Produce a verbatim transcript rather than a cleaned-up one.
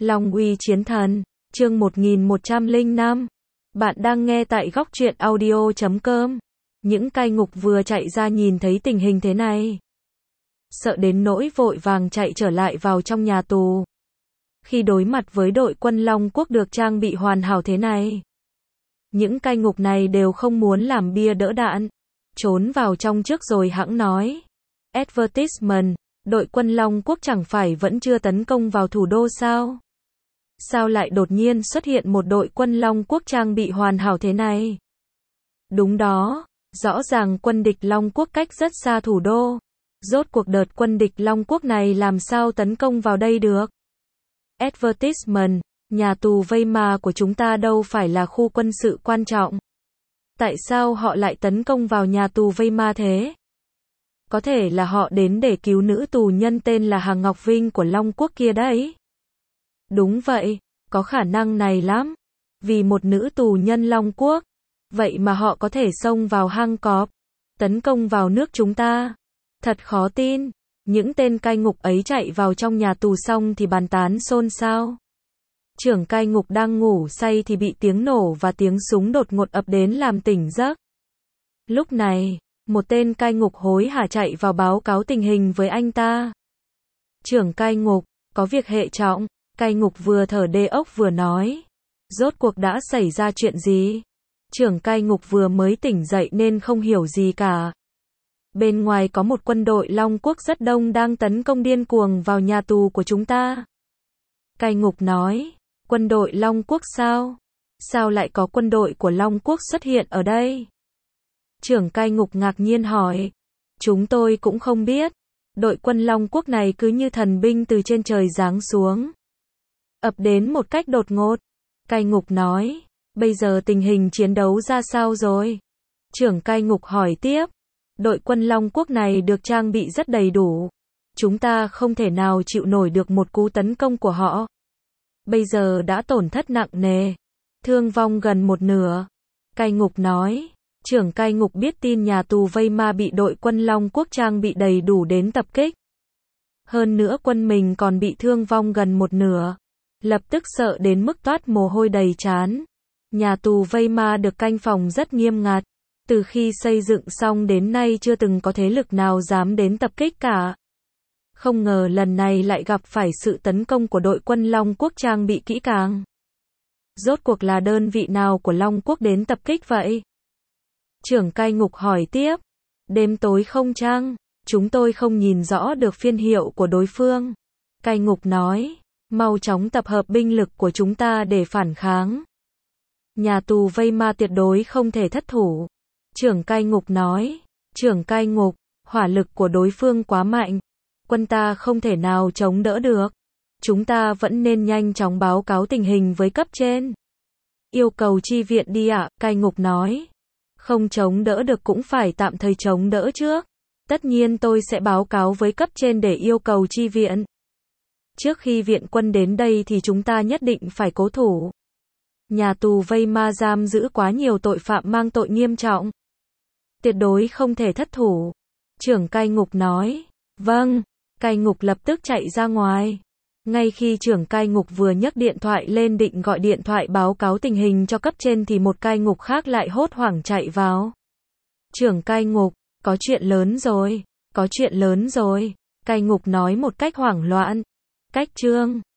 Long uy chiến thần, chương một nghìn một trăm lẻ năm. Bạn đang nghe tại góc truyện audio chấm com. Những cai ngục vừa chạy ra nhìn thấy tình hình thế này, sợ đến nỗi vội vàng chạy trở lại vào trong nhà tù. Khi đối mặt với đội quân Long Quốc được trang bị hoàn hảo thế này, những cai ngục này đều không muốn làm bia đỡ đạn, trốn vào trong trước rồi hẵng nói. Advertisement, đội quân Long Quốc chẳng phải vẫn chưa tấn công vào thủ đô sao? Sao lại đột nhiên xuất hiện một đội quân Long Quốc trang bị hoàn hảo thế này? Đúng đó, rõ ràng quân địch Long Quốc cách rất xa thủ đô. Rốt cuộc đợt quân địch Long Quốc này làm sao tấn công vào đây được? Advertisement, nhà tù Weimar của chúng ta đâu phải là khu quân sự quan trọng. Tại sao họ lại tấn công vào nhà tù Weimar thế? Có thể là họ đến để cứu nữ tù nhân tên là Hà Ngọc Vinh của Long Quốc kia đấy. Đúng vậy, có khả năng này lắm. Vì một nữ tù nhân Long Quốc, vậy mà họ có thể xông vào hang cọp, tấn công vào nước chúng ta. Thật khó tin. Những tên cai ngục ấy chạy vào trong nhà tù xong thì bàn tán xôn xao. Trưởng cai ngục đang ngủ say thì bị tiếng nổ và tiếng súng đột ngột ập đến làm tỉnh giấc. Lúc này, một tên cai ngục hối hả chạy vào báo cáo tình hình với anh ta. Trưởng cai ngục, có việc hệ trọng. Cai ngục vừa thở đê ốc vừa nói. Rốt cuộc đã xảy ra chuyện gì? Trưởng cai ngục vừa mới tỉnh dậy nên không hiểu gì cả. Bên ngoài có một quân đội Long Quốc rất đông đang tấn công điên cuồng vào nhà tù của chúng ta. Cai ngục nói, quân đội Long Quốc sao? Sao lại có quân đội của Long Quốc xuất hiện ở đây? Trưởng cai ngục ngạc nhiên hỏi, chúng tôi cũng không biết. Đội quân Long Quốc này cứ như thần binh từ trên trời giáng xuống, ập đến một cách đột ngột. Cai ngục nói, bây giờ tình hình chiến đấu ra sao rồi? Trưởng cai ngục hỏi tiếp, đội quân Long Quốc này được trang bị rất đầy đủ. Chúng ta không thể nào chịu nổi được một cú tấn công của họ. Bây giờ đã tổn thất nặng nề, thương vong gần một nửa. Cai ngục nói, trưởng cai ngục biết tin nhà tù Weimar bị đội quân Long Quốc trang bị đầy đủ đến tập kích. Hơn nữa quân mình còn bị thương vong gần một nửa. Lập tức sợ đến mức toát mồ hôi đầy trán. Nhà tù Weimar được canh phòng rất nghiêm ngặt. Từ khi xây dựng xong đến nay chưa từng có thế lực nào dám đến tập kích cả. Không ngờ lần này lại gặp phải sự tấn công của đội quân Long Quốc trang bị kỹ càng. Rốt cuộc là đơn vị nào của Long Quốc đến tập kích vậy? Trưởng cai ngục hỏi tiếp. Đêm tối không chăng? Chúng tôi không nhìn rõ được phiên hiệu của đối phương. Cai ngục nói, mau chóng tập hợp binh lực của chúng ta để phản kháng. Nhà tù Weimar tuyệt đối không thể thất thủ. Trưởng cai ngục nói, trưởng cai ngục, hỏa lực của đối phương quá mạnh. Quân ta không thể nào chống đỡ được. Chúng ta vẫn nên nhanh chóng báo cáo tình hình với cấp trên. Yêu cầu chi viện đi ạ, cai ngục nói. Không chống đỡ được cũng phải tạm thời chống đỡ trước. Tất nhiên tôi sẽ báo cáo với cấp trên để yêu cầu chi viện. Trước khi viện quân đến đây thì chúng ta nhất định phải cố thủ. Nhà tù Weimar giam giữ quá nhiều tội phạm mang tội nghiêm trọng. Tuyệt đối không thể thất thủ. Trưởng cai ngục nói. Vâng. Cai ngục lập tức chạy ra ngoài. Ngay khi trưởng cai ngục vừa nhấc điện thoại lên định gọi điện thoại báo cáo tình hình cho cấp trên thì một cai ngục khác lại hốt hoảng chạy vào. Trưởng cai ngục, có chuyện lớn rồi, có chuyện lớn rồi. Cai ngục nói một cách hoảng loạn. Cách chương